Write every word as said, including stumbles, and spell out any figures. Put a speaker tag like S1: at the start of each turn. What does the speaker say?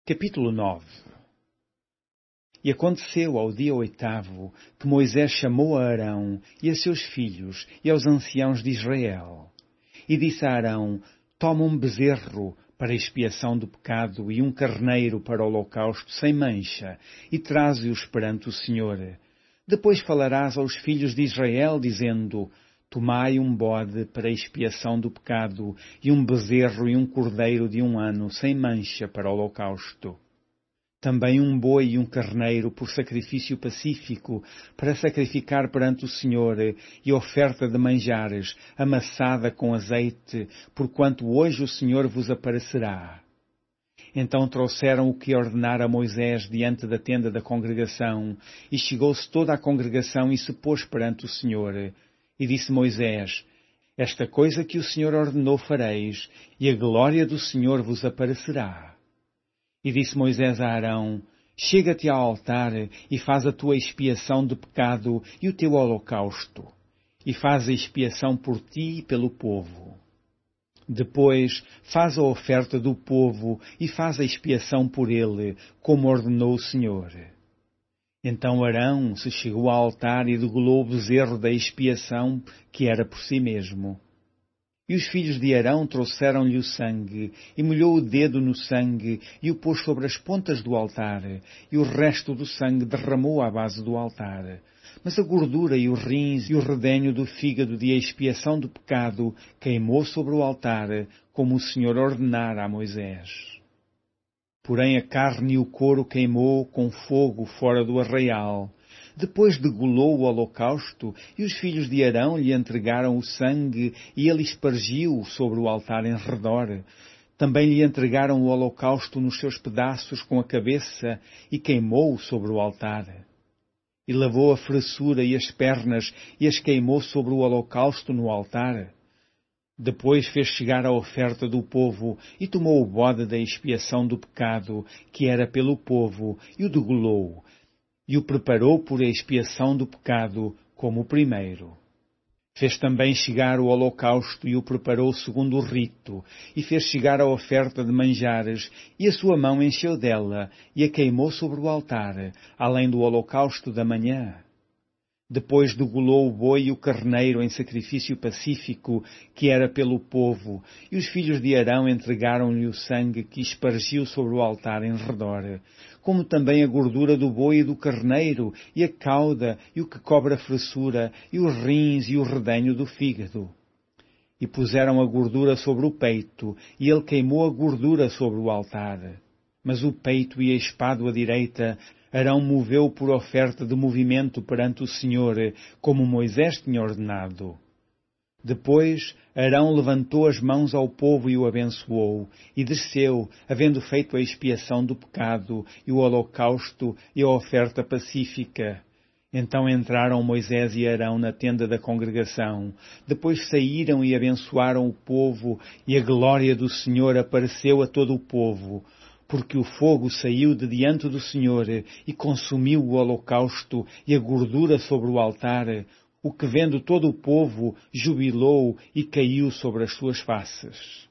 S1: Capítulo nove. E aconteceu ao dia oitavo que Moisés chamou a Arão e a seus filhos e aos anciãos de Israel. E disse a Arão: Toma um bezerro para expiação do pecado e um carneiro para o holocausto sem mancha, e traze-os perante o Senhor. Depois falarás aos filhos de Israel, dizendo: Tomai um bode para expiação do pecado, e um bezerro e um cordeiro de um ano, sem mancha, para o holocausto. Também um boi e um carneiro por sacrifício pacífico, para sacrificar perante o Senhor, e oferta de manjares, amassada com azeite, porquanto hoje o Senhor vos aparecerá. Então trouxeram o que ordenara Moisés diante da tenda da congregação, e chegou-se toda a congregação e se pôs perante o Senhor. E disse Moisés: Esta coisa que o Senhor ordenou fareis, e a glória do Senhor vos aparecerá. E disse Moisés a Arão: Chega-te ao altar e faz a tua expiação de pecado e o teu holocausto, e faz a expiação por ti e pelo povo. Depois faz a oferta do povo e faz a expiação por ele, como ordenou o Senhor. Então Arão se chegou ao altar e degolou o bezerro da expiação, que era por si mesmo. E os filhos de Arão trouxeram-lhe o sangue, e molhou o dedo no sangue, e o pôs sobre as pontas do altar, e o resto do sangue derramou à base do altar. Mas a gordura e os rins e o redenho do fígado de expiação do pecado queimou sobre o altar, como o Senhor ordenara a Moisés. Porém a carne e o couro queimou com fogo fora do arraial. Depois degolou o holocausto, e os filhos de Arão lhe entregaram o sangue, e ele espargiu sobre o altar em redor. Também lhe entregaram o holocausto nos seus pedaços com a cabeça, e queimou-o sobre o altar. E lavou a fressura e as pernas, e as queimou sobre o holocausto no altar. Depois fez chegar a oferta do povo, e tomou o bode da expiação do pecado, que era pelo povo, e o degolou, e o preparou por expiação do pecado, como o primeiro. Fez também chegar o holocausto, e o preparou segundo o rito, e fez chegar a oferta de manjares, e a sua mão encheu dela, e a queimou sobre o altar, além do holocausto da manhã. Depois degolou o boi e o carneiro em sacrifício pacífico, que era pelo povo, e os filhos de Arão entregaram-lhe o sangue que espargiu sobre o altar em redor, como também a gordura do boi e do carneiro, e a cauda, e o que cobre a fressura, e os rins e o redenho do fígado. E puseram a gordura sobre o peito, e ele queimou a gordura sobre o altar. Mas o peito e a espádua direita Arão moveu por oferta de movimento perante o Senhor, como Moisés tinha ordenado. Depois Arão levantou as mãos ao povo e o abençoou, e desceu, havendo feito a expiação do pecado, e o holocausto e a oferta pacífica. Então entraram Moisés e Arão na tenda da congregação. Depois saíram e abençoaram o povo, e a glória do Senhor apareceu a todo o povo, porque o fogo saiu de diante do Senhor e consumiu o holocausto e a gordura sobre o altar, o que vendo todo o povo jubilou e caiu sobre as suas faces.